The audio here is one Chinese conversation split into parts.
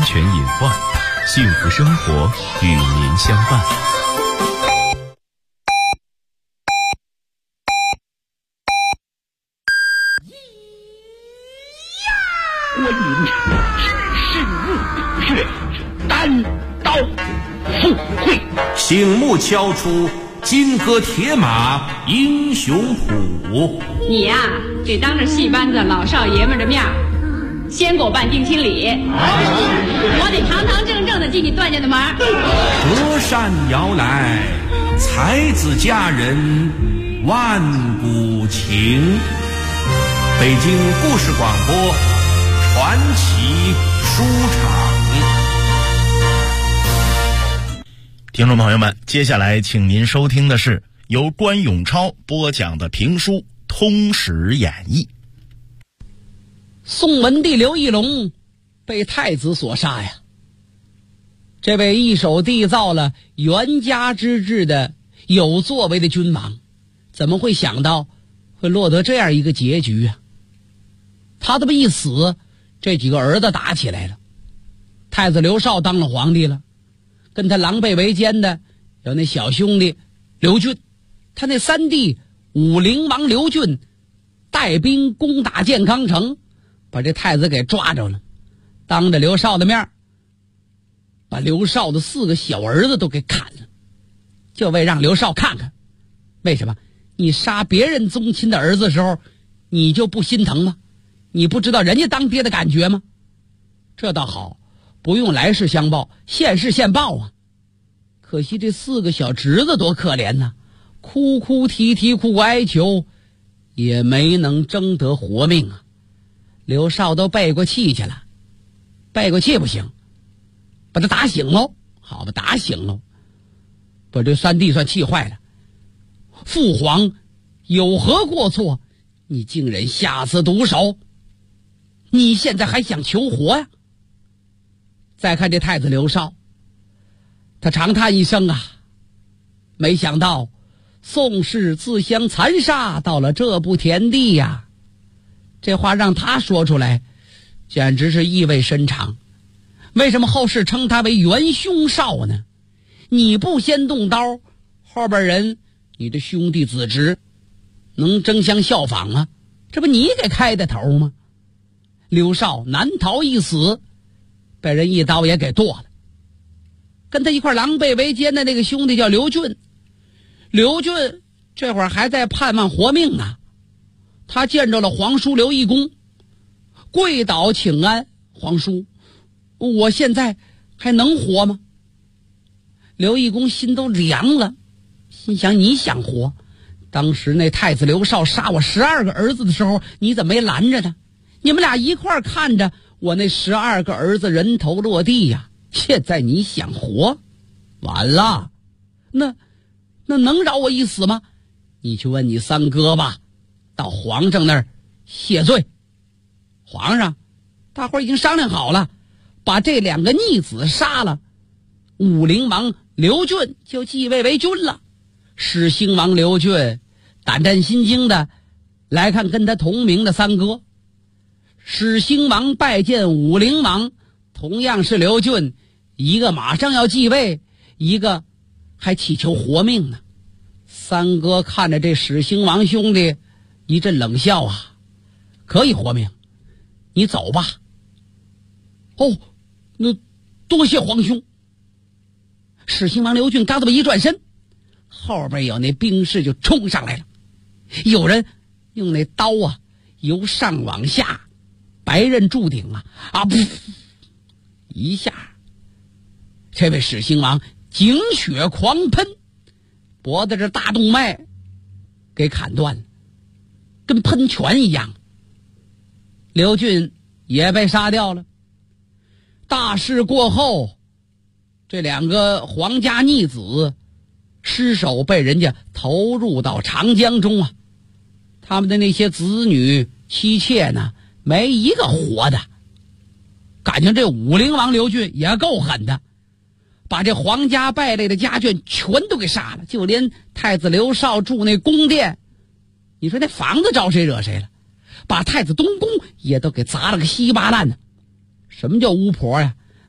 全隐患，幸福生活与您相伴。 观音只是日月，单刀赴会， 醒目敲出金戈铁马英雄谱。 你呀，得当着戏班子老少爷们的面先给我办定亲礼，我得堂堂正正的进你段家的门。 隔山摇来，才子佳人万古情。北京故事广播传奇书场。 听众朋友们，接下来请您收听的是由关永超播讲的评书《通史演义》。 宋文帝刘义隆被太子所杀呀，这位一手缔造了元嘉之治的有作为的君王，怎么会想到会落得这样一个结局啊？他这么一死，这几个儿子打起来了。太子刘绍当了皇帝了，跟他狼狈为奸的有那小兄弟刘俊，他那三弟武陵王刘俊带兵攻打建康城，把这太子给抓着了，当着刘绍的面把刘绍的4个小儿子都给砍了，就为让刘绍看看，为什么你杀别人宗亲的儿子的时候你就不心疼吗？你不知道人家当爹的感觉吗？这倒好，不用来世相报，现世现报啊。可惜这4个小侄子多可怜呐，哭哭啼啼苦苦哀求，也没能争得活命啊。刘绍都背过气去了，背过气不行，把他打醒喽。好吧，打醒喽，把这三弟算气坏了。父皇有何过错？你竟然下此毒手，你现在还想求活呀？再看这太子刘绍，他长叹一声啊，没想到宋氏自相残杀到了这步田地呀。这话让他说出来简直是意味深长。为什么后世称他为元凶少呢？你不先动刀，后边人你的兄弟子侄能争相效仿吗？这不你给开的头吗？刘绍难逃一死，被人一刀也给剁了。跟他一块狼狈为奸的那个兄弟叫刘俊，刘俊这会儿还在盼望活命呢。他见着了皇叔刘义公，跪倒请安，皇叔，我现在还能活吗？刘义公心都凉了，心想你想活，当时那太子刘绍杀我12个儿子的时候，你怎么没拦着他？你们俩一块看着我那12个儿子人头落地呀，现在你想活，完了，那能饶我一死吗？你去问你三哥吧，到皇上那儿谢罪。皇上，大伙儿已经商量好了，把这2个逆子杀了，武陵王刘俊就继位为君了。始兴王刘俊胆战心惊的来看跟他同名的三哥。始兴王拜见武陵王，同样是刘俊，一个马上要继位，一个还祈求活命呢。三哥看着这始兴王兄弟一阵冷笑啊，可以活命，你走吧。哦，那多谢皇兄。始兴王刘俊刚这么一转身，后边有那兵士就冲上来了，有人用那刀啊由上往下白刃铸鼎啊噗一下，这位始兴王精血狂喷，脖子这大动脉给砍断了，跟喷泉一样。刘俊也被杀掉了。大事过后，这2个皇家逆子尸首被人家投入到长江中啊，他们的那些子女妻妾呢，没一个活的。感情这武陵王刘俊也够狠的，把这皇家败类的家眷全都给杀了，就连太子刘绍住那宫殿，你说那房子招谁惹谁了，把太子东宫也都给砸了个稀巴烂的。什么叫巫婆呀？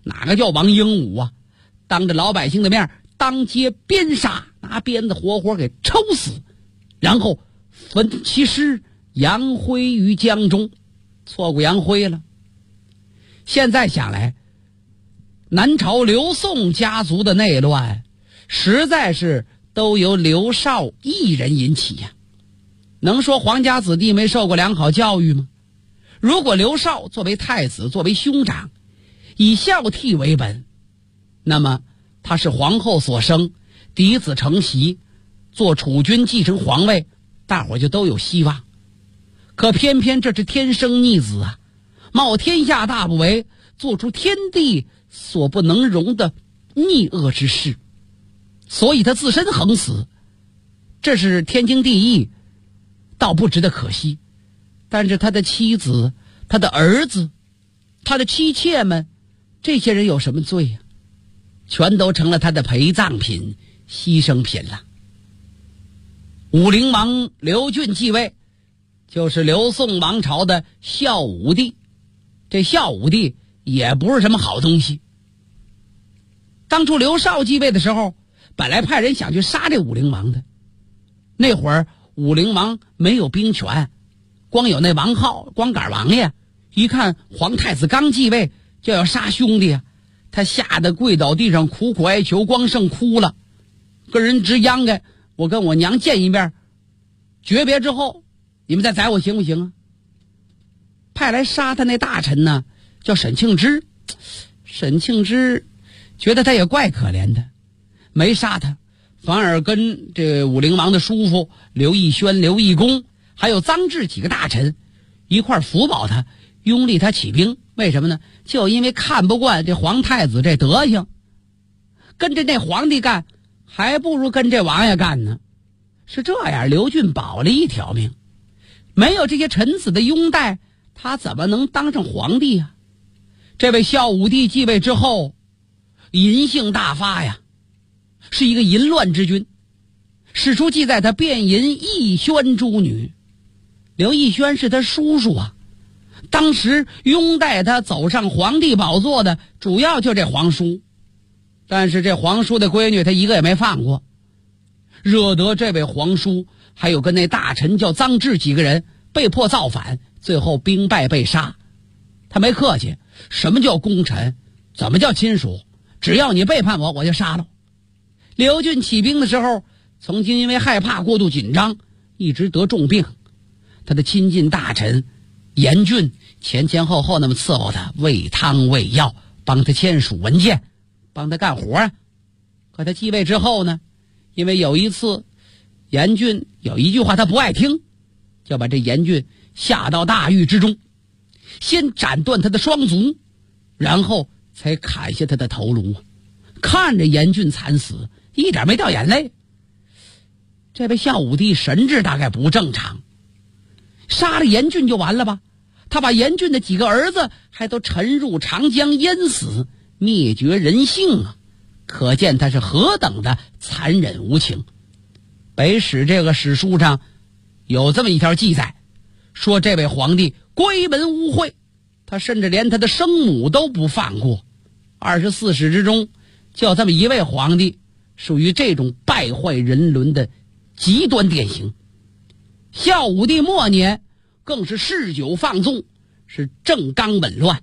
哪个叫王英武啊？当着老百姓的面当街鞭杀，拿鞭子活活给抽死，然后焚其尸，扬灰于江中，挫骨扬灰了。现在想来，南朝刘宋家族的内乱实在是都由刘少一人引起呀。能说皇家子弟没受过良好教育吗？如果刘少作为太子，作为兄长，以孝悌为本，那么他是皇后所生，嫡子承袭，做储君继承皇位，大伙就都有希望。可偏偏这是天生逆子啊，冒天下大不韪，做出天地所不能容的逆恶之事，所以他自身横死，这是天经地义，倒不值得可惜。但是他的妻子、他的儿子、他的妻妾们，这些人有什么罪呀？全都成了他的陪葬品、牺牲品了。武陵王刘俊继位，就是刘宋王朝的孝武帝。这孝武帝也不是什么好东西。当初刘少继位的时候，本来派人想去杀这武陵王的。那会儿武陵王没有兵权，光有那王号，光杆王爷。一看皇太子刚继位就要杀兄弟啊，他吓得跪倒地上苦苦哀求，光剩哭了，跟人直央该，我跟我娘见一面，诀别之后你们再宰我行不行啊？派来杀他那大臣呢，叫沈庆之。沈庆之觉得他也怪可怜的，没杀他，反而跟这武陵王的叔父刘义宣、刘义公还有臧质几个大臣一块辅保他，拥立他起兵。为什么呢？就因为看不惯这皇太子这德行，跟着那皇帝干还不如跟这王爷干呢。是这样，刘俊保了一条命，没有这些臣子的拥戴，他怎么能当上皇帝啊？这位孝武帝继位之后，淫性大发呀，是一个淫乱之君。史书记载他遍淫义宣诸女，刘义宣是他叔叔啊。当时拥戴他走上皇帝宝座的主要就这皇叔，但是这皇叔的闺女他一个也没放过，惹得这位皇叔还有跟那大臣叫臧质几个人被迫造反，最后兵败被杀。他没客气，什么叫功臣，怎么叫亲属，只要你背叛我，我就杀了。刘俊起兵的时候，曾经因为害怕过度紧张，一直得重病。他的亲近大臣严俊前后那么伺候他，喂汤喂药，帮他签署文件，帮他干活啊。可他继位之后呢，因为有一次严俊有一句话他不爱听，就把这严俊下到大狱之中，先斩断他的双足，然后才砍下他的头颅。看着严俊惨死，一点没掉眼泪。这位孝武帝神智大概不正常，杀了严俊就完了吧？他把严俊的几个儿子还都沉入长江淹死，灭绝人性啊！可见他是何等的残忍无情。北史这个史书上有这么一条记载，说这位皇帝归门污秽，他甚至连他的生母都不放过。24史之中就这么一位皇帝属于这种败坏人伦的极端典型。孝武帝末年更是嗜酒放纵，是政纲紊乱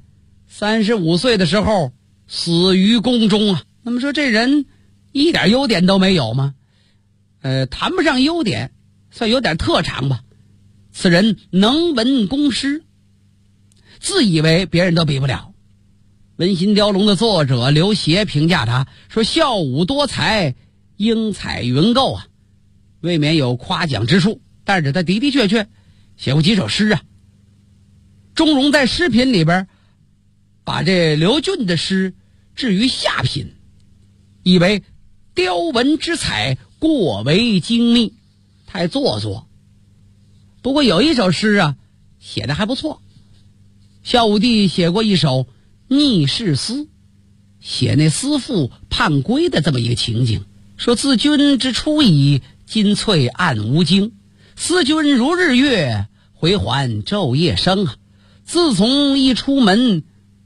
，35岁的时候死于宫中啊。那么说这人一点优点都没有吗？谈不上优点，算有点特长吧。此人能文工诗，自以为别人都比不了。文心雕龙的作者刘勰评价他说：孝武多才，英才云构啊，未免有夸奖之处。但是他的确写过几首诗啊。钟嵘在诗品里边把这刘俊的诗置于下品，以为雕文之彩过为精密，太做作。不过有一首诗啊写的还不错，孝武帝写过一首逆世思，写那思妇叛归的这么一个情景，说自君之出矣，金翠暗无惊，思君如日月，回环昼夜生啊。自从一出门，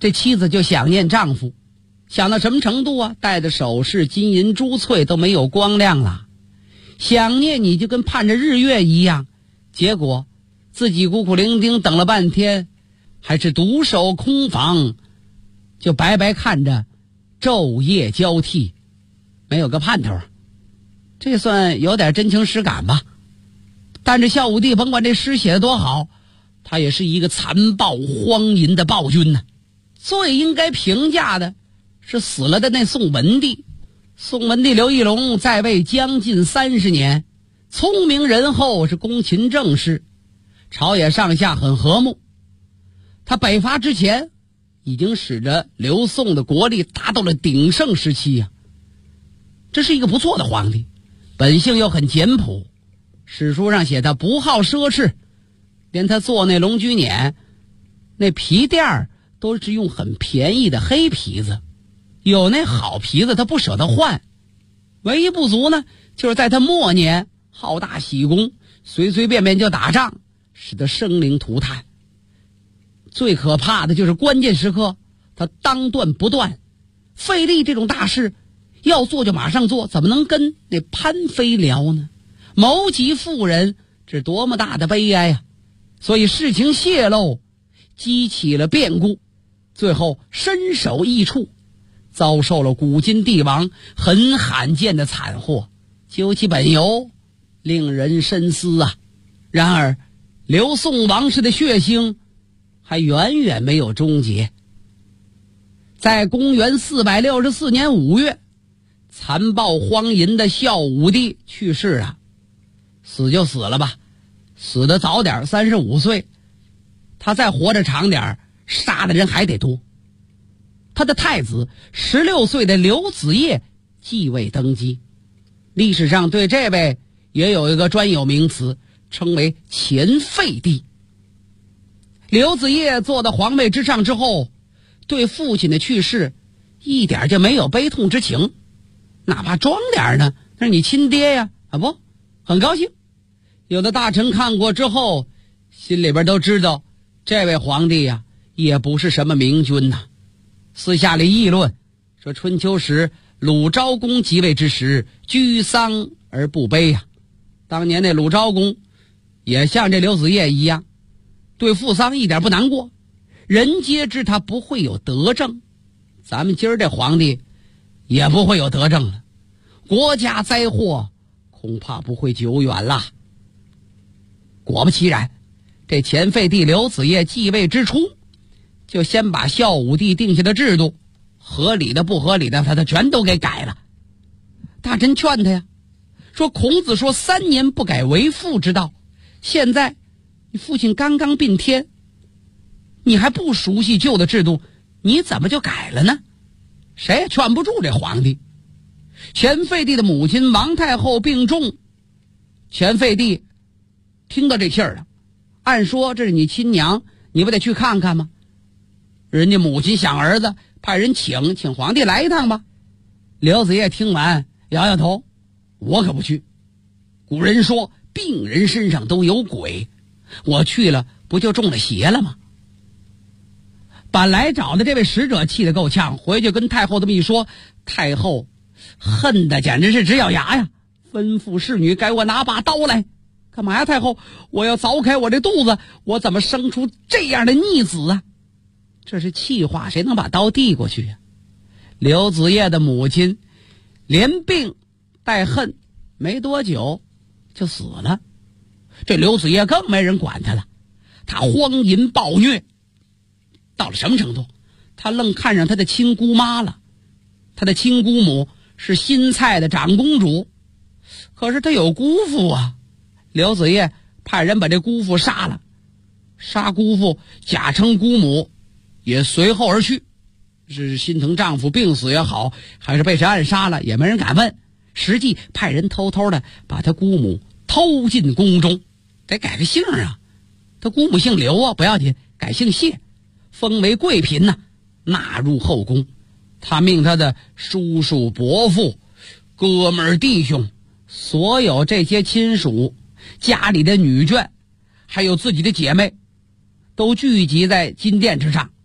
这妻子就想念丈夫，想到什么程度啊？戴的首饰金银珠翠都没有光亮了，想念你就跟盼着日月一样。结果自己孤苦伶仃等了半天，还是独守空房，就白白看着昼夜交替，没有个盼头。这算有点真情实感吧。但是孝武帝甭管这诗写得多好，他也是一个残暴荒淫的暴君呢。最应该评价的是死了的那宋文帝。宋文帝刘义隆在位将近30年，聪明仁厚，是公勤正事，朝野上下很和睦。他北伐之前已经使得刘宋的国力达到了鼎盛时期呀。这是一个不错的皇帝，本性又很简朴。史书上写他不好奢侈，连他做那龙驹辇那皮垫都是用很便宜的黑皮子，有那好皮子他不舍得换。唯一不足呢，就是在他末年好大喜功，随随便便就打仗，使得生灵涂炭。最可怕的就是关键时刻他当断不断，费力这种大事要做就马上做，怎么能跟那潘妃聊呢？谋及妇人，这是多么大的悲哀呀！所以事情泄露，激起了变故，最后身首异处，遭受了古今帝王很罕见的惨祸。究其本由，令人深思啊。然而刘宋王室的血腥还远远没有终结。在公元464年5月，残暴荒淫的孝武帝去世啊。死就死了吧，死得早点，35岁。他再活着长点，杀的人还得多。他的太子16岁的刘子业继位登基，历史上对这位也有一个专有名词，称为前废帝。刘子业坐到皇位之上之后，对父亲的去世一点就没有悲痛之情，哪怕装点呢，那是你亲爹呀，不很高兴。有的大臣看过之后，心里边都知道这位皇帝呀也不是什么明君呐。私下里议论说，春秋时鲁昭公即位之时，居丧而不悲呀。当年那鲁昭公也像这刘子业一样，对父丧一点不难过，人皆知他不会有德政。咱们今儿这皇帝也不会有德政了，国家灾祸恐怕不会久远了。果不其然，这前废帝刘子业继位之初，就先把孝武帝定下的制度，合理的不合理的他全都给改了。大臣劝他呀，说孔子说3年不改为父之道，现在你父亲刚刚并天，你还不熟悉旧的制度，你怎么就改了呢？谁也劝不住这皇帝。前废帝的母亲王太后病重，前废帝听到这信儿了，按说这是你亲娘，你不得去看看吗？人家母亲想儿子，派人请皇帝来一趟吧。刘子业听完摇摇头，我可不去。古人说病人身上都有鬼，我去了不就中了邪了吗？把来找的这位使者气得够呛，回去跟太后这么一说，太后恨得简直是直咬牙呀，吩咐侍女给我拿把刀来。干嘛呀太后？我要凿开我这肚子，我怎么生出这样的逆子啊？这是气话，谁能把刀递过去呀？刘子业的母亲连病带恨，没多久就死了。这刘子业更没人管他了，他荒淫暴虐到了什么程度？他愣看上他的亲姑妈了。他的亲姑母是新蔡的长公主，可是他有姑父啊。刘子业派人把这姑父杀了，杀姑父假称姑母也随后而去，是心疼丈夫病死也好，还是被谁暗杀了也没人敢问。实际派人偷偷的把他姑母偷进宫中，得改个姓啊。他姑母姓刘啊，不要紧，改姓谢，封为贵嫔呐，纳入后宫。他命他的叔叔伯父哥们儿弟兄，所有这些亲属，家里的女眷，还有自己的姐妹，都聚集在金殿之上，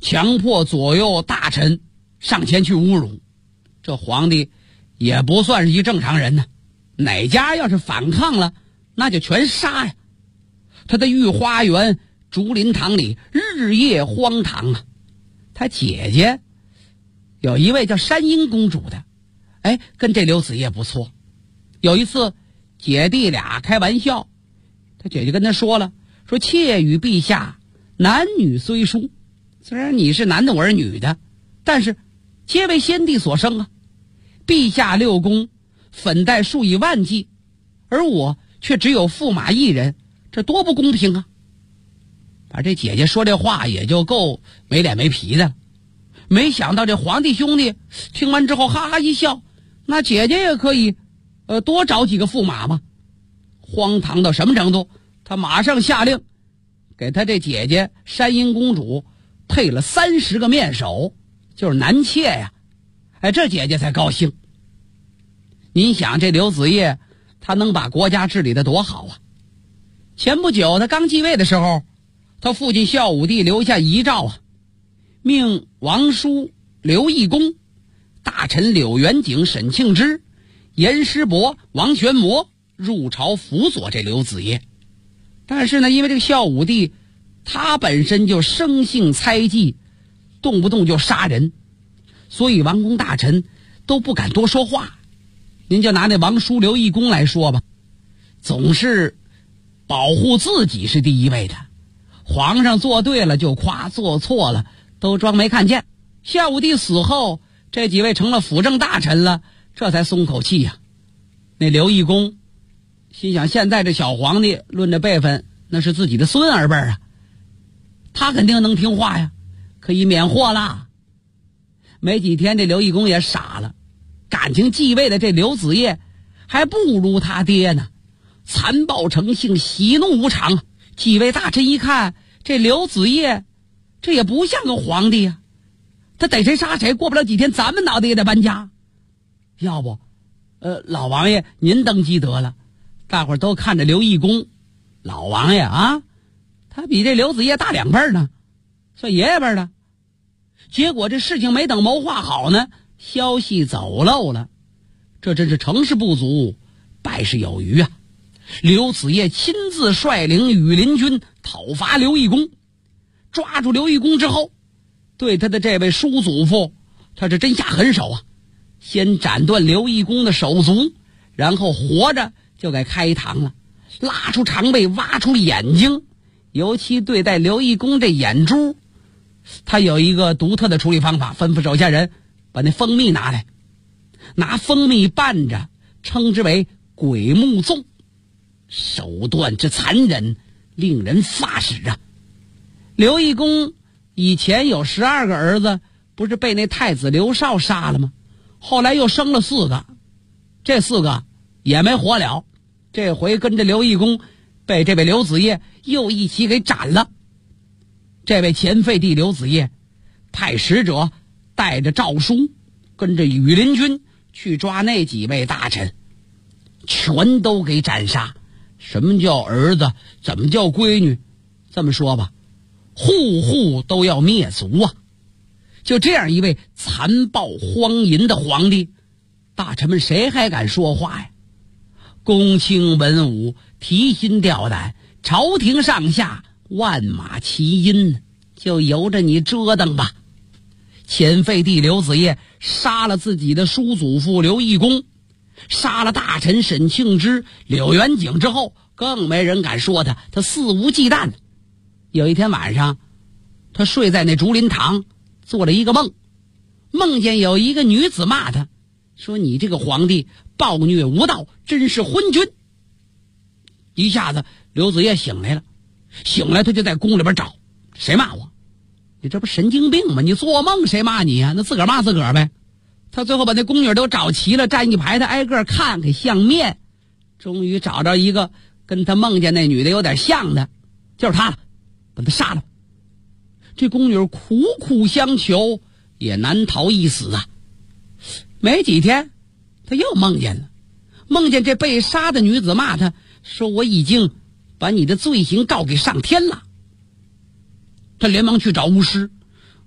强迫左右大臣上前去侮辱。这皇帝也不算是一正常人呢，哪家要是反抗了，那就全杀呀。他的御花园竹林堂里日夜荒唐啊。他姐姐有一位叫山阴公主的，跟这刘子业不错。有一次姐弟俩开玩笑，他姐姐跟他说了，说妾与陛下男女虽殊，虽然你是男的我是女的，但是皆为先帝所生啊。陛下6宫粉黛数以万计，而我却只有驸马一人，这多不公平啊。把这姐姐说这话也就够没脸没皮的了。没想到这皇帝兄弟听完之后哈哈一笑，那姐姐也可以多找几个驸马嘛。荒唐到什么程度，他马上下令给他这姐姐山阴公主配了30个面首，就是男妾呀。这姐姐才高兴。您想这刘子业他能把国家治理得多好啊。前不久他刚继位的时候，他父亲孝武帝留下遗诏啊，命王叔、刘义公、大臣柳元景、沈庆之、严师伯、王玄谟入朝辅佐这刘子业。但是呢，因为这个孝武帝他本身就生性猜忌，动不动就杀人，所以王公大臣都不敢多说话。您就拿那王叔、刘义公来说吧，总是保护自己是第一位的，皇上做对了就夸，做错了都装没看见。孝武帝死后，这几位成了辅政大臣了，这才松口气呀。那刘义公心想，现在这小皇帝论这辈分那是自己的孙儿辈啊，他肯定能听话呀，可以免祸啦。没几天这刘义公也傻了，感情继位的这刘子业还不如他爹呢，残暴成性，喜怒无常。几位大臣一看这刘子业这也不像个皇帝啊，他逮谁杀谁，过不了几天咱们脑袋也得搬家。要不老王爷您登基得了。大伙儿都看着刘义公，老王爷啊，他比这刘子业大2辈呢，算爷爷辈的。结果这事情没等谋划好呢，消息走漏了。这真是成事不足，败事有余啊。刘子业亲自率领羽林军讨伐刘义公，抓住刘义公之后，对他的这位叔祖父他是真下狠手啊。先斩断刘义公的手足，然后活着就给开膛了，拉出肠胃，挖出眼睛，尤其对待刘义公这眼珠，他有一个独特的处理方法，吩咐手下人把那蜂蜜拿来，拿蜂蜜拌着，称之为鬼目粽。手段之残忍，令人发指啊。刘义公以前有12个儿子，不是被那太子刘绍杀了吗？后来又生了4个，这4个也没活了，这回跟着刘义公被这位刘子业又一起给斩了。这位前废帝刘子业派使者带着诏书，跟着羽林军去抓那几位大臣，全都给斩杀。什么叫儿子，怎么叫闺女，这么说吧，户户都要灭族啊。就这样一位残暴荒淫的皇帝，大臣们谁还敢说话呀？公卿文武提心吊胆，朝廷上下万马齐喑，就由着你折腾吧。前废帝刘子业杀了自己的叔祖父刘义公，杀了大臣沈庆之、柳元景之后，更没人敢说他肆无忌惮。有一天晚上，他睡在那竹林堂，做了一个梦，梦见有一个女子骂他，说你这个皇帝暴虐无道，真是昏君。一下子刘子业醒来了，他就在宫里边找，谁骂我？你这不神经病吗？你做梦谁骂你呀？那自个儿骂自个儿呗。他最后把那宫女都找齐了，站一排，他挨个看，给相面，终于找着一个跟他梦见那女的有点像的，就是他了，把他杀了。这宫女苦苦相求，也难逃一死啊。没几天，他又梦见这被杀的女子骂他，说我已经把你的罪行告给上天了。他连忙去找巫师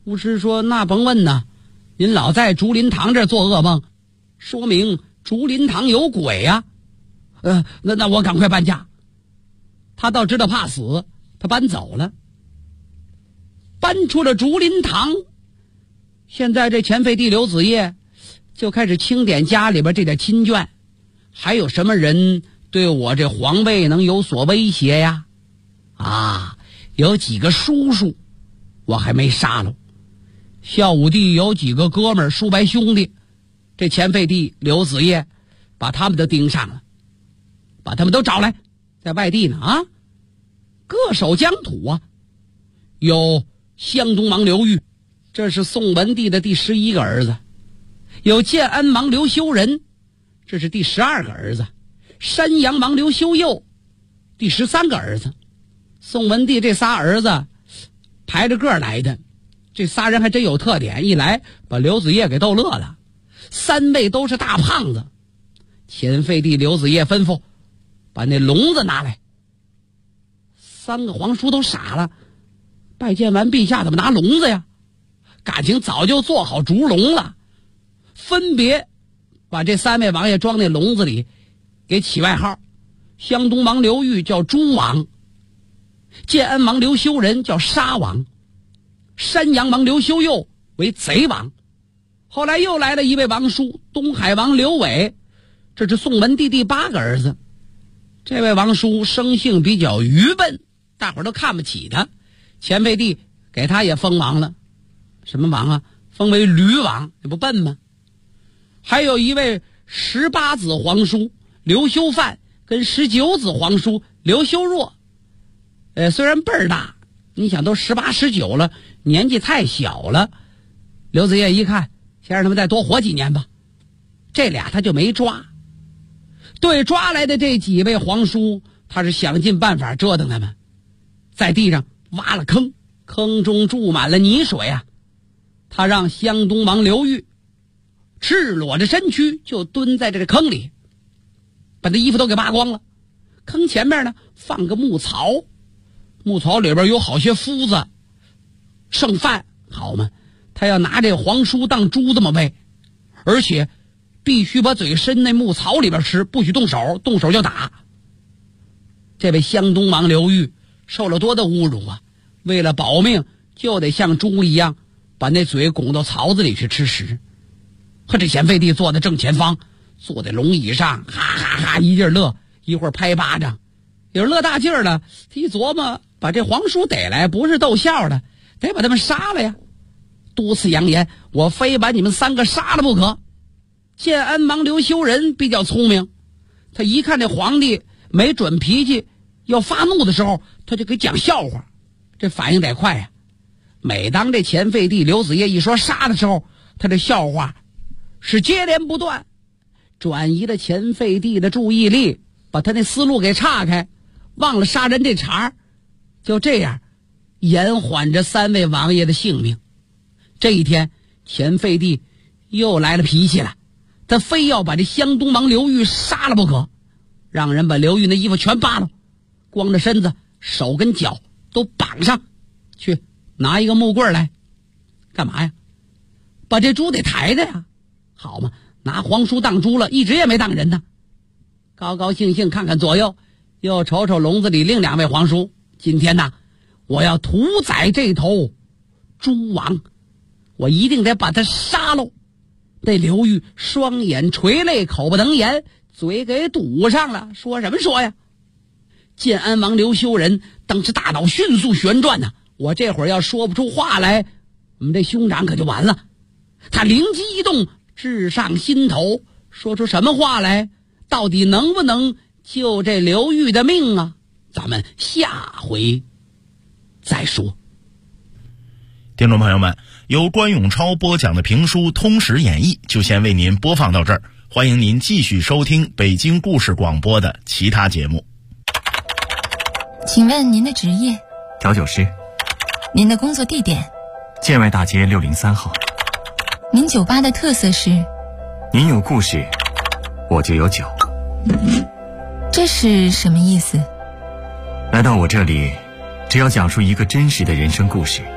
巫师说：“那甭问呐，您老在竹林堂这儿做噩梦，说明竹林堂有鬼呀。那我赶快搬家。”他倒知道怕死，他搬走了，搬出了竹林堂。现在这钱废帝刘子业就开始清点家里边这点亲眷，还有什么人对我这皇位能有所威胁呀？有几个叔叔我还没杀了。孝武帝有几个哥们儿叔伯兄弟，这钱废帝刘子业把他们都盯上了，把他们都找来，在外地呢各守疆土啊。有湘东王刘裕，这是宋文帝的第11个儿子；有建安王刘修仁，这是第12个儿子；山阳王刘修佑，第13个儿子。宋文帝这仨儿子排着个来的，这仨人还真有特点，一来把刘子业给逗乐了。3位都是大胖子。钱废帝刘子业吩咐把那笼子拿来。3个皇叔都傻了，拜见完陛下怎么拿笼子呀？感情早就做好竹笼了，分别把这3位王爷装那笼子里，给起外号。湘东王刘裕叫猪王，建安王刘修仁叫杀王，山阳王刘修佑为贼王。后来又来了一位王叔，东海王刘伟，这是宋文帝第8个儿子。这位王叔生性比较愚笨，大伙儿都看不起他。钱废帝给他也封王了，什么王啊？封为驴王，这不笨吗？还有一位18子皇叔刘修范跟19子皇叔刘修若，虽然辈儿大，你想都18、19了，年纪太小了。刘子业一看，先让他们再多活几年吧，这俩他就没抓。对抓来的这几位皇叔，他是想尽办法折腾他们，在地上挖了坑，坑中注满了泥水啊。他让湘东王刘裕赤裸着身躯就蹲在这个坑里，把他衣服都给扒光了。坑前面呢放个木槽，木槽里边有好些麸子剩饭，好嘛，他要拿这皇叔当猪这么喂，而且必须把嘴伸那木槽里边吃，不许动手，动手就打。这位湘东王刘裕受了多大侮辱啊，为了保命就得像猪一样把那嘴拱到槽子里去吃食。和这钱废帝坐在正前方，坐在龙椅上，哈哈哈一劲乐，一会儿拍巴掌。有人乐大劲儿了，他一琢磨，把这皇叔逮来不是逗笑的，得把他们杀了呀。多次扬言，我非把你们3个杀了不可。建安王刘修仁比较聪明，他一看这皇帝没准脾气要发怒的时候，他就给讲笑话，这反应得快呀。每当这钱废帝刘子业一说杀的时候，他这笑话是接连不断，转移了钱废帝的注意力，把他那思路给岔开，忘了杀人这茬。就这样延缓着3位王爷的性命。这一天钱废帝又来了脾气了，他非要把这湘东王刘裕杀了不可，让人把刘裕的衣服全扒了，光着身子，手跟脚都绑上，去拿一个木棍来。干嘛呀？把这猪得抬着呀。好嘛，拿皇叔当猪了，一直也没当人呢。高高兴兴看看左右，又瞅瞅笼子里另2位皇叔。今天呢，我要屠宰这头猪王，我一定得把他杀喽。那刘裕双眼垂泪，口不能言，嘴给堵上了，说什么说呀？建安王刘修仁当时大脑迅速旋转呢，我这会儿要说不出话来，我们这兄长可就完了。他灵机一动，志上心头，说出什么话来？到底能不能救这刘裕的命啊？咱们下回再说。 听众朋友们，由关永超播讲的评书《通史演义》就先为您播放到这儿，欢迎您继续收听北京故事广播的其他节目。 请问您的职业？ 调酒师。 您的工作地点？ 建外大街603号。 您酒吧的特色是？ 您有故事，我就有酒。 这是什么意思？ 来到我这里，只要讲述一个真实的人生故事，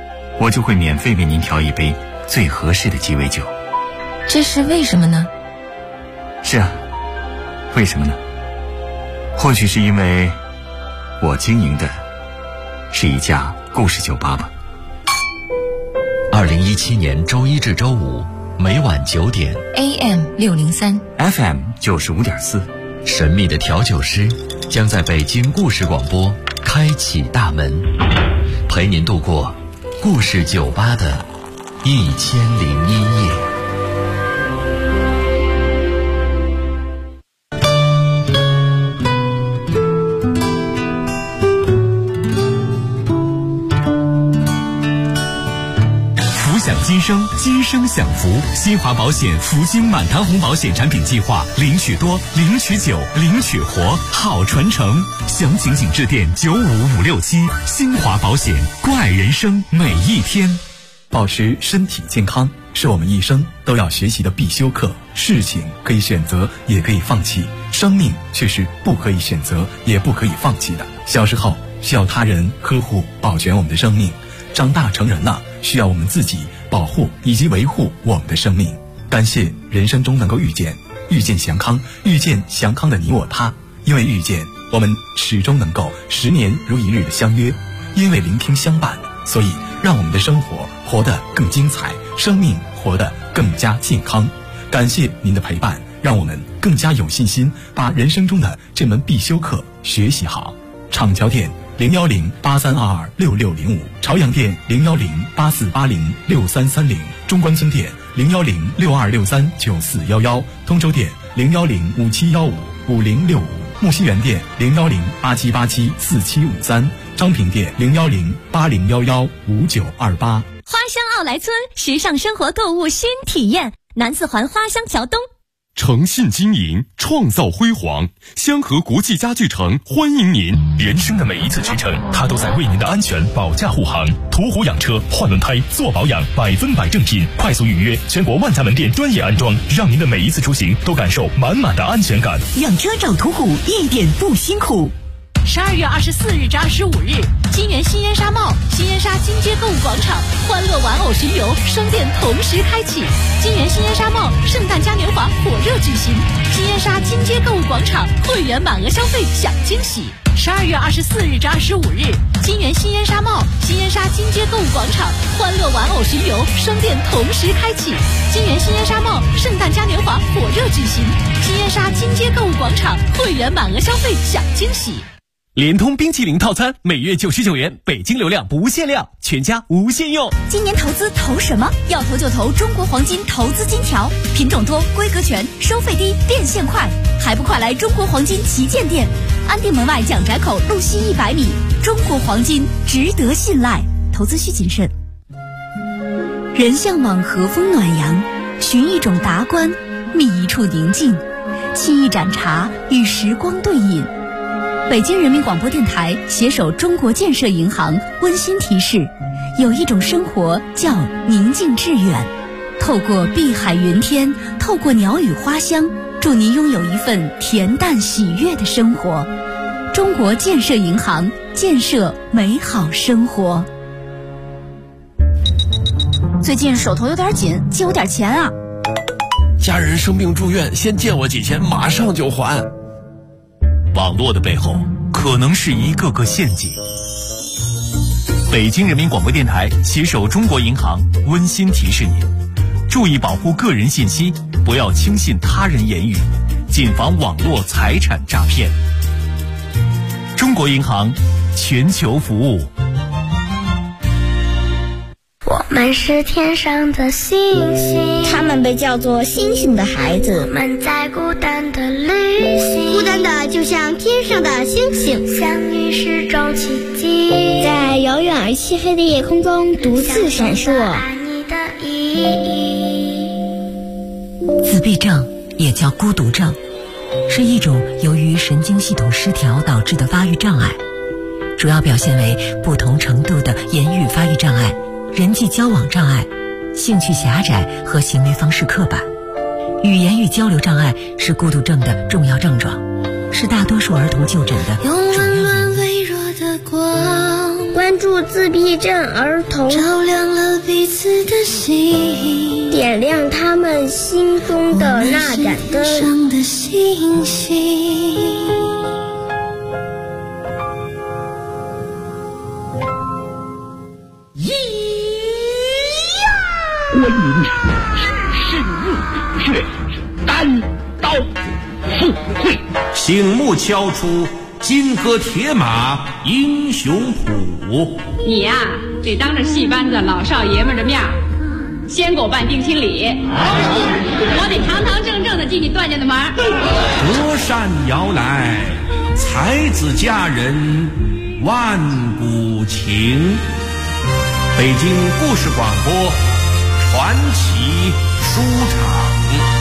我就会免费为您调一杯最合适的鸡尾酒。 这是为什么呢？ 是啊，为什么呢？或许是因为我经营的是一家故事酒吧吧。 2017年周一至周五每晚9点 AM 603 FM 95.4， 神秘的调酒师将在北京故事广播开启大门，陪您度过故事酒吧的1001夜。 今生，今生享福。新华保险福星满堂红保险产品计划，领取多，领取久，领取活，好传承。详情请致电95567。新华保险，关爱人生每一天。 保持身体健康是我们一生都要学习的必修课。事情可以选择，也可以放弃，生命却是不可以选择，也不可以放弃的。小时候需要他人呵护保全我们的生命，长大成人了，需要我们自己保护以及维护我们的生命。感谢人生中能够遇见祥康，遇见祥康的你我他。因为遇见，我们始终能够10年如一日的相约；因为聆听相伴，所以让我们的生活活得更精彩，生命活得更加健康。感谢您的陪伴，让我们更加有信心把人生中的这门必修课学习好。厂桥店01083226605，朝阳店01084806330，中关村店01062639411，通州店01057155065，木樨园店01087874753，昌平店01080115928。 花乡奥莱村时尚生活购物新体验，南四环花乡桥东。 诚信经营，创造辉煌。香河国际家具城欢迎您。人生的每一次驰骋，它都在为您的安全保驾护航。途虎养车，换轮胎，做保养，100%正品，快速预约，全国万家门店专业安装，让您的每一次出行都感受满满的安全感。 养车找途虎一点不辛苦。 12月24日至25日，金源新烟纱帽、新烟纱金街购物广场欢乐玩偶巡游双店同时开启。金源新烟纱帽圣诞嘉年华火热举行，新烟纱金街购物广场会员满额消费享惊喜。12月24日至25日，金源新烟纱帽、新烟纱金街购物广场欢乐玩偶巡游双店同时开启。金源新烟纱帽圣诞嘉年华火热举行，新烟纱金街购物广场会员满额消费享惊喜。 联通冰淇淋套餐每月99元，北京流量不限量，全家无限用。 今年投资投什么？要投就投中国黄金投资金条，品种多，规格全，收费低，变现快，还不快来中国黄金旗舰店，安定门外蒋宅口路西100米。中国黄金值得信赖，投资需谨慎。人向往和风暖阳，寻一种达观，觅一处宁静，沏一盏茶，与时光对饮。北京人民广播电台携手中国建设银行温馨提示：有一种生活叫宁静致远。透过碧海云天，透过鸟语花香，祝您拥有一份恬淡喜悦的生活。中国建设银行，建设美好生活。最近手头有点紧，借我点钱啊！ 家人生病住院，先借我几千，马上就还。 网络的背后可能是一个个陷阱。北京人民广播电台携手中国银行温馨提示您：注意保护个人信息，不要轻信他人言语，谨防网络财产诈骗。中国银行，全球服务。 我们是天上的星星， 他们被叫做星星的孩子。 我们在孤单的旅行， 孤单的就像天上的星星， 相遇是种奇迹， 在遥远而漆黑的夜空中独自闪烁。 自闭症也叫孤独症，是一种由于神经系统失调导致的发育障碍，主要表现为不同程度的言语发育障碍、人际交往障碍、兴趣狭窄和行为方式刻板。语言与交流障碍是孤独症的重要症状，是大多数儿童就诊的主要原因。 用温暖微弱的光，关注助自闭症儿童， 照亮了彼此的心， 点亮他们心中的那盏灯。 上的星星。 观音只身入穴，单刀赴会， 醒目敲出金戈铁马英雄谱。 你呀，得当着戏班子老少爷们的面先给我办定亲礼，我得堂堂正正的进你段家的门。 隔山遥来，才子佳人万古情。北京故事广播传奇书场。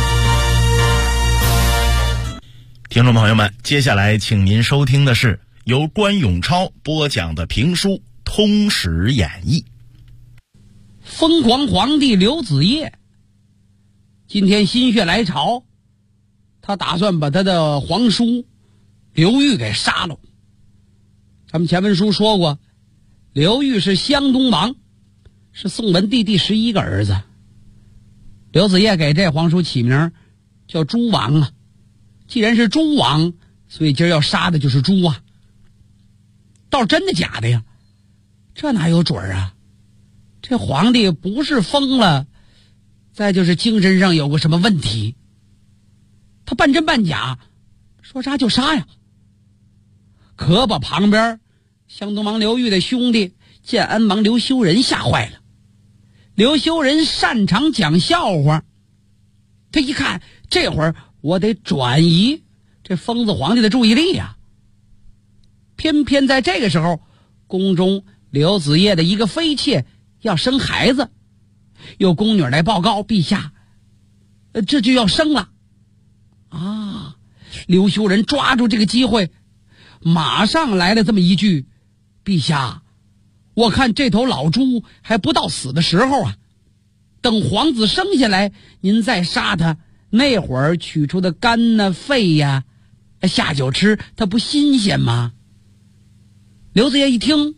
听众朋友们，接下来请您收听的是由关永超播讲的评书《通史演义》。 疯狂皇帝刘子业今天心血来潮，他打算把他的皇叔刘裕给杀了。咱们前文书说过，刘裕是湘东王，是宋文帝第11个儿子。刘子业给这皇叔起名叫猪王啊，既然是猪王，所以今儿要杀的就是猪啊。倒真的假的呀？这哪有准啊？这皇帝不是疯了，再就是精神上有过什么问题，他半真半假，说杀就杀呀。可把旁边湘东王刘裕的兄弟建安王刘修仁吓坏了。刘修仁擅长讲笑话，他一看这会儿我得转移这疯子皇帝的注意力呀。偏偏在这个时候，宫中刘子业的一个妃妾要生孩子，有宫女来报告，陛下，这就要生了啊！刘修仁抓住这个机会，马上来了这么一句：陛下，我看这头老猪还不到死的时候啊，等皇子生下来您再杀他，那会儿取出的肝呢肺呀下酒吃，它不新鲜吗？刘子业一听，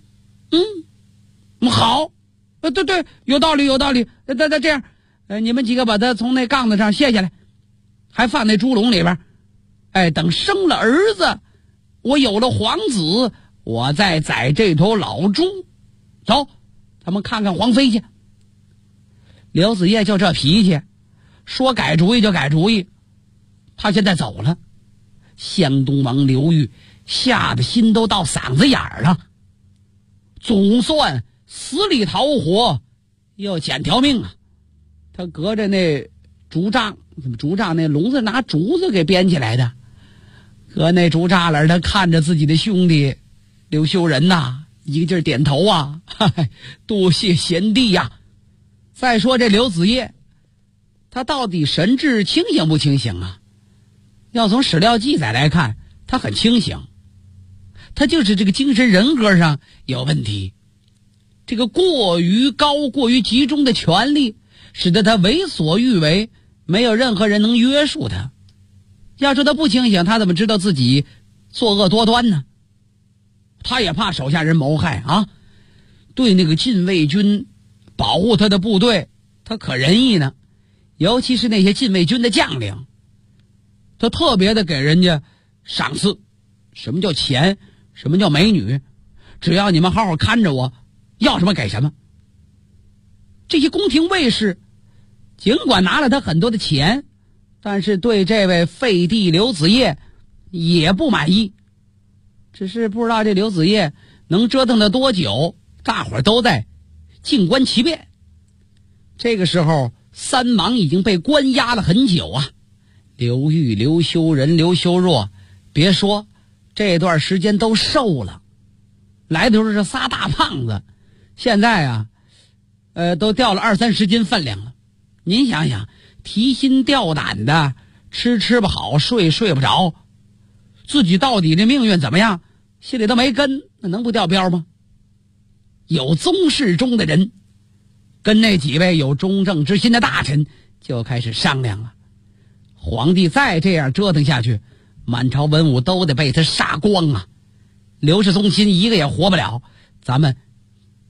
好，对，有道理。那这样，你们几个把他从那杠子上卸下来，还放那猪笼里边。等生了儿子，我有了皇子，我再宰这头老猪。走，他们看看皇妃去。刘子业就这脾气，说改主意就改主意。他现在走了，湘东王刘裕吓得心都到嗓子眼儿了，总算死里逃活，又捡条命啊！他隔着那竹帐，那笼子拿竹子给编起来的，隔那竹栅栏，他看着自己的兄弟刘修仁呐，一个劲儿点头啊，多谢贤弟呀。再说这刘子业，他到底神志清醒不清醒啊？要从史料记载来看，他很清醒，他就是这个精神人格上有问题。这个过于高、过于集中的权力，使得他为所欲为，没有任何人能约束他。要说他不清醒，他怎么知道自己作恶多端呢？他也怕手下人谋害啊，对那个禁卫军保护他的部队，他可仁义呢。尤其是那些禁卫军的将领，他特别的给人家赏赐。什么叫钱？什么叫美女？只要你们好好看着我，要什么给什么。这些宫廷卫士尽管拿了他很多的钱，但是对这位废帝刘子业也不满意。只是不知道这刘子业能折腾了多久，大伙儿都在静观其变。这个时候三王已经被关押了很久啊，刘裕、刘修仁、刘修若，别说这段时间都瘦了，来的时候是仨大胖子，现在啊都掉了20-30斤分量了。您想想，提心吊胆的，吃不好，睡不着，自己到底这命运怎么样，心里都没根，那能不掉标吗？有宗室中的人跟那几位有忠正之心的大臣就开始商量了，皇帝再这样折腾下去，满朝文武都得被他杀光啊！刘氏宗亲一个也活不了，咱们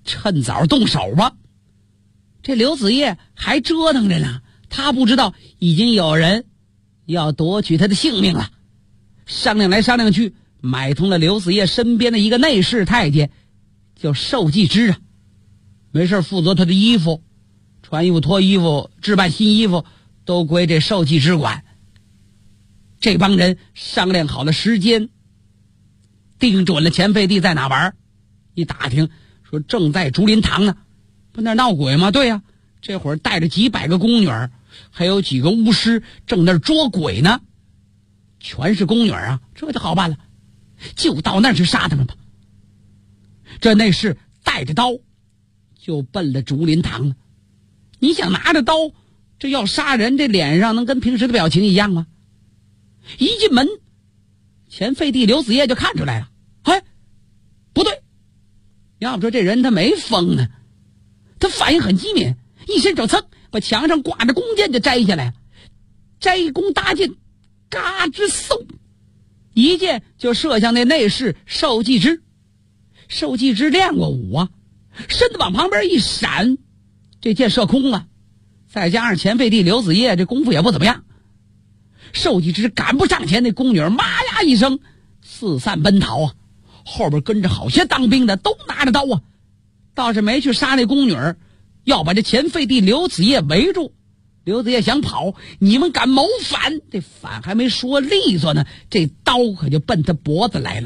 趁早动手吧。这刘子业还折腾着呢，他不知道已经有人要夺取他的性命了。商量来商量去，买通了刘子业身边的一个内侍太监，叫寿继之啊，没事负责他的衣服，穿衣服脱衣服置办新衣服都归这寿继之管。这帮人商量好了时间，定准了钱废帝在哪玩，一打听说正在竹林堂呢。不那闹鬼吗？对呀，这会儿带着几百个宫女儿，还有几个巫师正那捉鬼呢，全是宫女啊，这就好办了，就到那儿去杀他们吧。这内侍带着刀就奔了竹林堂了。你想拿着刀这要杀人，这脸上能跟平时的表情一样吗？一进门，钱废帝刘子业就看出来了，哎，不对，要不说这人他没疯呢，他反应很机敏，一伸手噌把墙上挂着弓箭就摘下来了，摘弓搭箭，嘎吱嗖，一箭就射向那内侍寿继之。寿继之练过武啊，身子往旁边一闪，这箭射空了。再加上钱废帝刘子业这功夫也不怎么样，寿继之赶不上前，那宫女妈呀一声四散奔逃啊，后边跟着好些当兵的都拿着刀啊，倒是没去杀那宫女，要把这钱废帝刘子业围住。刘子业想跑，你们敢谋反，这反还没说利索呢，这刀可就奔他脖子来了。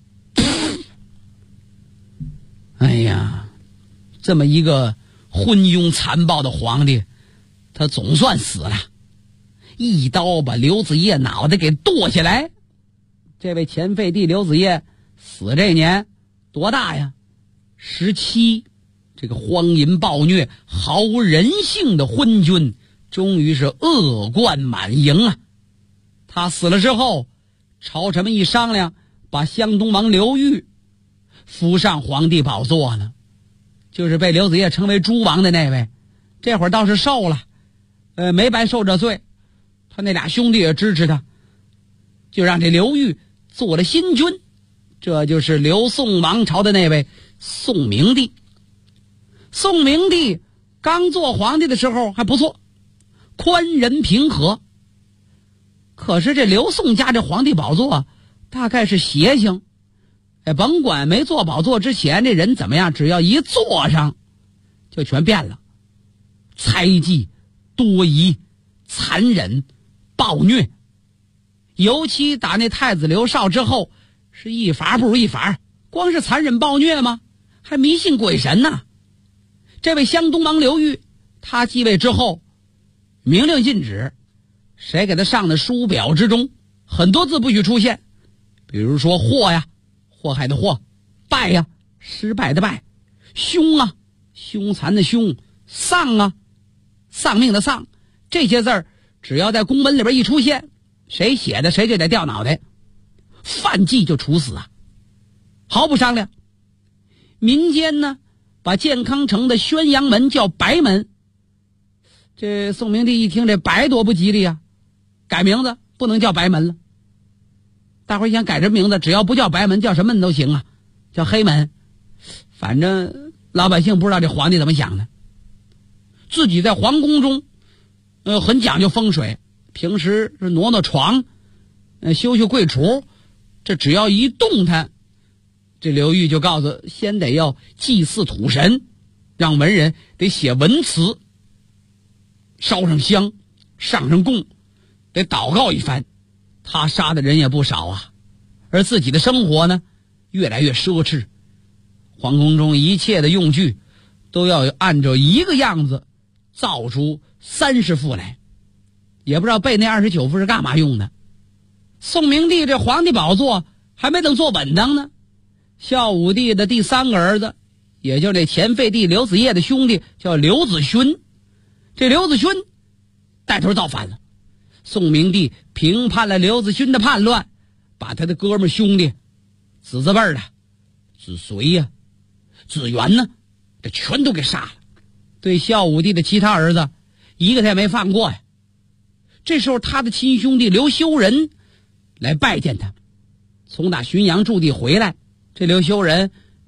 哎呀，这么一个昏庸残暴的皇帝，他总算死了，一刀把刘子业脑袋给剁下来。这位钱废帝刘子业死这年多大呀？17。这个荒淫暴虐毫无人性的昏君终于是恶贯满盈啊。他死了之后，朝臣们一商量，把湘东王刘裕扶上皇帝宝座了，就是被刘子业称为猪王的那位，这会儿倒是受了，没白受这罪。他那俩兄弟也支持他，就让这刘裕做了新君，这就是刘宋王朝的那位宋明帝。宋明帝刚做皇帝的时候还不错，宽仁平和。可是这刘宋家这皇帝宝座大概是邪性，甭管没坐宝座之前这人怎么样，只要一坐上就全变了，猜忌、多疑、残忍、暴虐。尤其打那太子刘绍之后，是一法不如一法，光是残忍暴虐吗？还迷信鬼神呢。这位湘东王刘裕，他继位之后，明令禁止谁给他上的书表之中很多字不许出现，比如说祸呀，祸害的祸；败呀，失败的败；凶啊，凶残的凶；丧啊，丧命的丧。这些字儿只要在公文里边一出现，谁写的谁就得掉脑袋，犯忌就处死啊，毫不商量。民间呢，把健康城的宣阳门叫白门。这宋明帝一听这白多不吉利啊，改名字不能叫白门了。大伙儿想改这名字，只要不叫白门，叫什么都行啊，叫黑门。反正老百姓不知道这皇帝怎么想的，自己在皇宫中很讲究风水，平时是挪挪床，修修柜橱，这只要一动弹，这刘裕就告诉先得要祭祀土神，让文人得写文词，烧上香，上上供，得祷告一番。他杀的人也不少啊，而自己的生活呢越来越奢侈，皇宫中一切的用具都要按照一个样子造出30副来，也不知道备那29副是干嘛用的。宋明帝这皇帝宝座还没等坐稳当呢，孝武帝的第3个儿子，也就是那钱废帝刘子业的兄弟叫刘子勋。这刘子勋带头造反了，宋明帝平判了刘子勋的叛乱，把他的哥们兄弟子辈的子随呀、子元呢，这全都给杀了。对孝武帝的其他儿子一个他也没放过呀。这时候他的亲兄弟刘修仁来拜见他，从打浔阳驻地回来，这刘修仁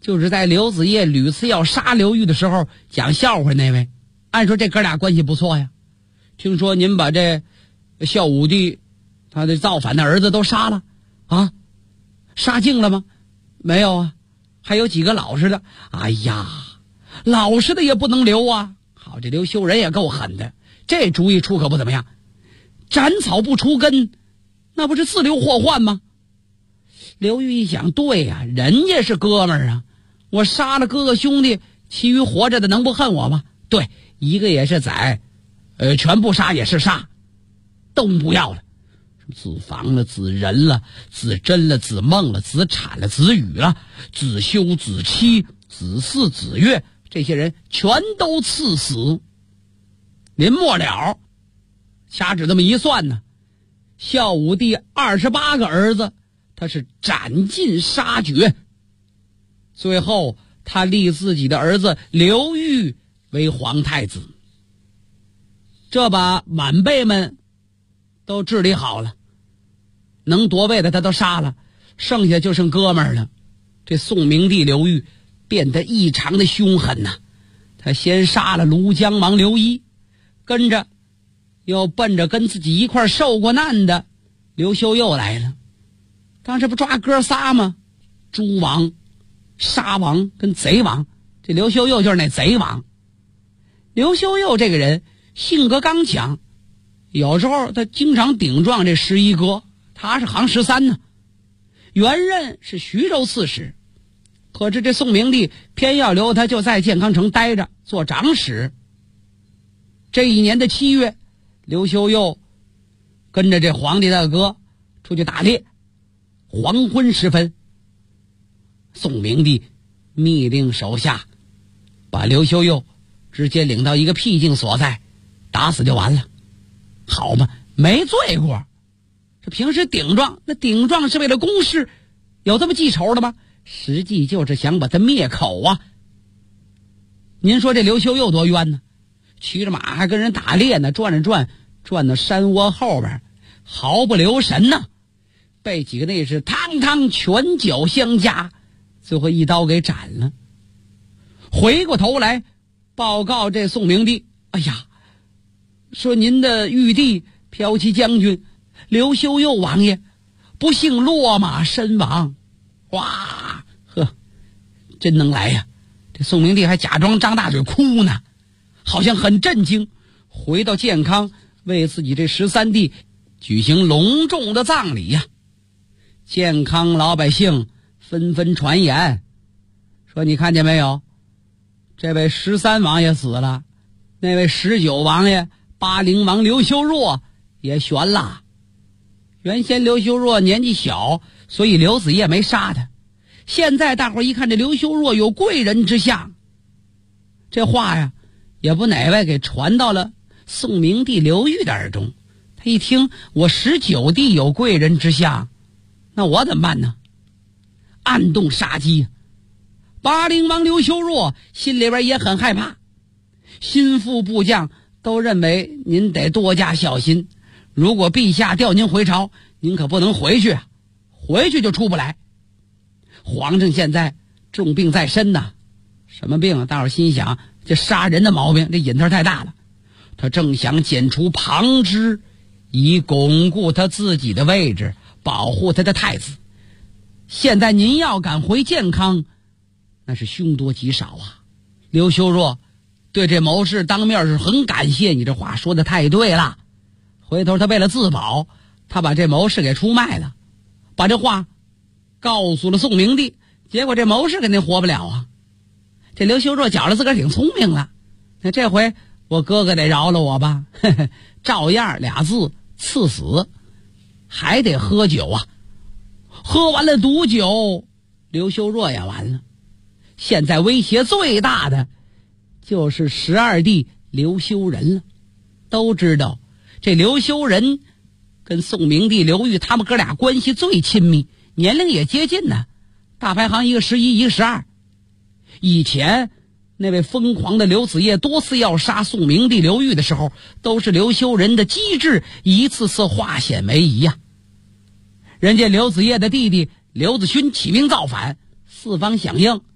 就是在刘子业屡次要杀刘裕的时候讲笑话那位。按说这哥俩关系不错呀，听说您把这孝武帝他的造反的儿子都杀了啊？杀尽了吗？没有啊，还有几个老实的。哎呀，老实的也不能留啊。好，这刘修仁也够狠的，这主意出可不怎么样。斩草不除根，那不是自留祸患吗？刘裕一想，对呀，人家是哥们儿啊，我杀了哥哥兄弟，其余活着的能不恨我吗？对，一个也是宰，全部杀也是杀，都不要了。子房了，子仁了，子真了，子孟了，子产了，子羽了，子修、子期、子嗣、子越，这些人全都赐死。临末了，掐指这么一算呢，孝武帝28个儿子他是斩尽杀绝。最后他立自己的儿子刘裕为皇太子，这把晚辈们都治理好了，能夺位的他都杀了，剩下就剩哥们儿了。这宋明帝刘裕变得异常的凶狠呐，他先杀了庐江王刘一，跟着又奔着跟自己一块受过难的刘修佑来了。当时不抓哥仨吗？诸王、杀王跟贼王，这刘修佑就是那贼王。刘修佑这个人性格刚强，有时候他经常顶撞这11哥，他是行13呢。原任是徐州刺史，可是这宋明帝偏要留他就在建康城待着做长史。这一年的7月，刘修佑跟着这皇帝大哥出去打猎，黄昏时分，宋明帝密令手下把刘修佑直接领到一个僻静所在，打死就完了。好嘛，没罪过。这平时顶撞，那顶撞是为了公事，有这么记仇的吗？实际就是想把他灭口啊。您说这刘修佑多冤呢？骑着马还跟人打猎呢，转着转到山窝后边，毫不留神呢，被几个内侍汤汤拳脚相加，最后一刀给斩了。回过头来报告这宋明帝，哎呀，说您的玉帝骠骑将军刘修佑王爷不幸落马身亡。哇呵，真能来呀！这宋明帝还假装张大嘴哭呢，好像很震惊。回到建康，为自己这13弟举行隆重的葬礼呀。建康老百姓纷纷传言说，你看见没有，这位13王爷死了，那位19王爷巴陵王刘修若也悬了。原先刘修若年纪小，所以刘子业没杀他。现在大伙一看这刘修若有贵人之相，这话呀也不哪位给传到了宋明帝刘裕的耳中。他一听我19弟有贵人之相，那我怎么办呢？暗动杀机。巴陵王刘修若心里边也很害怕，心腹部将都认为您得多加小心，如果陛下调您回朝，您可不能回去啊，回去就出不来。皇上现在重病在身呐。什么病啊？大伙心想，这杀人的毛病，这瘾头太大了。他正想剪除旁支，以巩固他自己的位置，保护他的太子。现在您要敢回建康，那是凶多吉少啊。刘修若对这谋士当面是很感谢，你这话说的太对了。回头他为了自保，他把这谋士给出卖了，把这话告诉了宋明帝，结果这谋士肯定活不了啊。这刘修若觉得自个儿挺聪明了，那这回我哥哥得饶了我吧，照样俩字赐死，还得喝酒啊。喝完了毒酒，刘修若也完了。现在威胁最大的就是12弟刘修仁了。都知道这刘修仁跟宋明帝刘裕他们哥俩关系最亲密，年龄也接近呢，大排行一个11一个12。以前那位疯狂的刘子业多次要杀宋明帝刘裕的时候，都是刘修仁的机智一次次化险为夷呀。人家刘子业的弟弟刘子勋起兵造反，四方响应，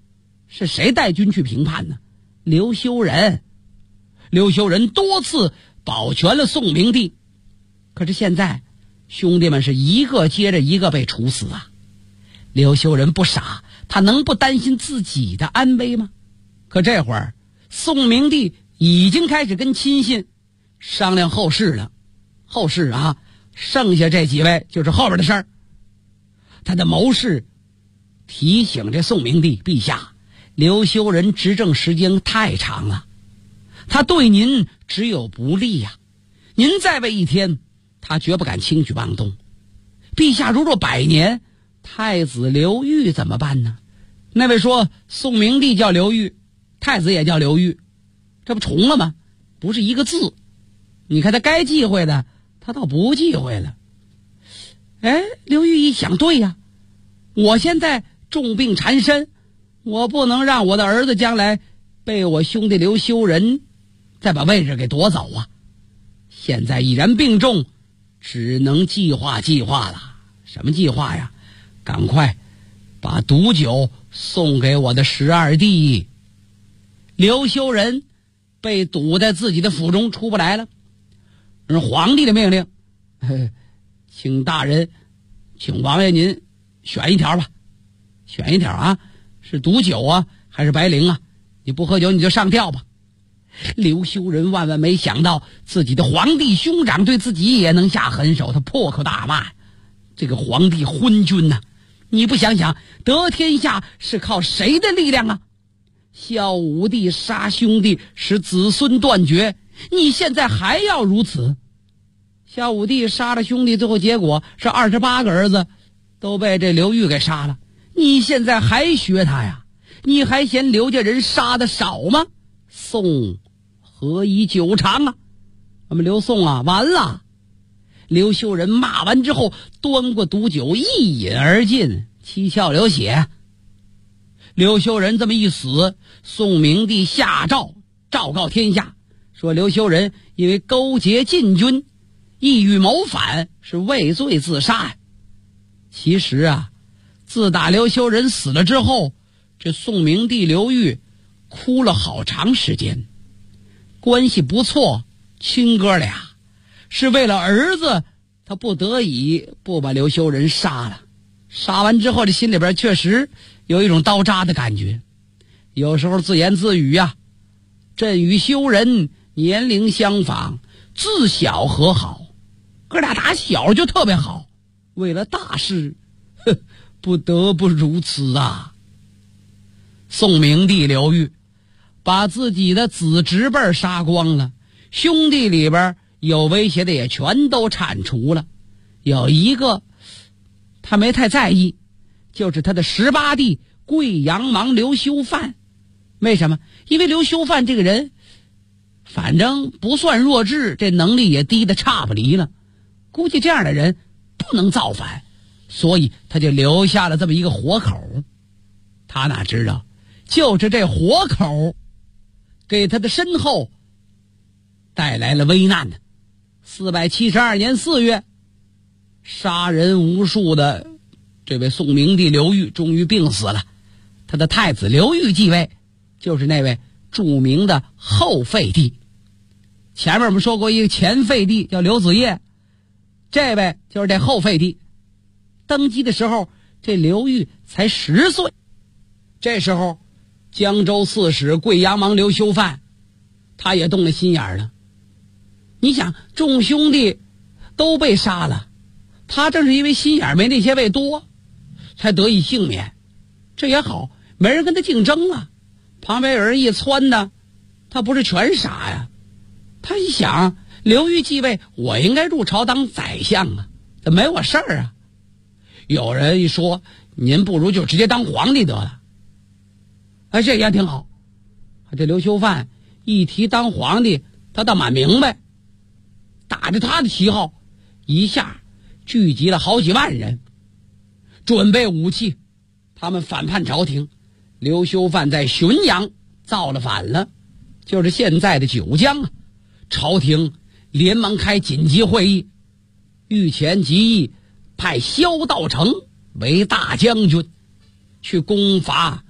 是谁带军去平叛呢？刘修仁。刘修仁多次保全了宋明帝，可是现在兄弟们是一个接着一个被处死啊！刘修仁不傻，他能不担心自己的安危吗？可这会儿宋明帝已经开始跟亲信商量后事了。后事啊，剩下这几位就是后边的事儿。他的谋士提醒这宋明帝，陛下，刘修仁执政时间太长了，他对您只有不利呀。您在位一天，他绝不敢轻举妄动。陛下如若百年，太子刘裕怎么办呢？那位说宋明帝叫刘裕，太子也叫刘裕，这不重了吗？不是一个字。你看他该忌讳的，他倒不忌讳了。哎，刘裕一想，对呀，我现在重病缠身，我不能让我的儿子将来被我兄弟刘修仁再把位置给夺走啊！现在已然病重，只能计划了。什么计划呀？赶快把毒酒送给我的12弟。刘修仁被堵在自己的府中出不来了，皇帝的命令，请大人，请王爷您选一条吧，选一条啊，是毒酒啊还是白绫啊？你不喝酒你就上吊吧。刘修仁万万没想到自己的皇帝兄长对自己也能下狠手，他破口大骂，这个皇帝昏君呐，你不想想得天下是靠谁的力量啊？孝武帝杀兄弟使子孙断绝，你现在还要如此？孝武帝杀了兄弟，最后结果是28个儿子都被这刘裕给杀了，你现在还学他呀？你还嫌刘家人杀的少吗？宋何以久长啊？我们刘宋啊完了。刘修仁骂完之后，端过毒酒一饮而尽，七窍流血。刘修仁这么一死，宋明帝下诏告天下，说刘修仁因为勾结禁军，意欲谋反，是畏罪自杀。其实啊，自打刘修仁死了之后，这宋明帝刘裕哭了好长时间。关系不错，亲哥俩，是为了儿子，他不得已不把刘修仁杀了。杀完之后，这心里边确实有一种刀扎的感觉，有时候自言自语啊，朕与修仁年龄相仿，自小和好，哥俩打小就特别好，为了大事不得不如此啊。宋明帝刘裕把自己的子侄辈杀光了，兄弟里边有威胁的也全都铲除了，有一个他没太在意，就是他的18弟贵阳王刘修范。为什么？因为刘修范这个人反正不算弱智，这能力也低的差不离了，估计这样的人不能造反，所以他就留下了这么一个活口。他哪知道就是这活口给他的身后带来了危难呢。472年4月，杀人无数的这位宋明帝刘裕终于病死了，他的太子刘裕继位，就是那位著名的后废帝。前面我们说过一个前废帝叫刘子业，这位就是这后废帝。登基的时候，这刘裕才10岁。这时候江州刺史贵阳王刘修范他也动了心眼了。你想，众兄弟都被杀了，他正是因为心眼没那些位多，才得以幸免。这也好，没人跟他竞争啊。旁边有人一撺呢，他不是全傻呀。他一想，刘裕继位，我应该入朝当宰相啊，怎么没我事儿啊？有人一说，您不如就直接当皇帝得了。哎，这也挺好。这刘修范一提当皇帝，他倒蛮明白，打着他的旗号，一下聚集了好几万人，准备武器，他们反叛朝廷。刘修范在浔阳造了反了，就是现在的九江啊。朝廷连忙开紧急会议，御前极议派萧道成为大将军，去攻伐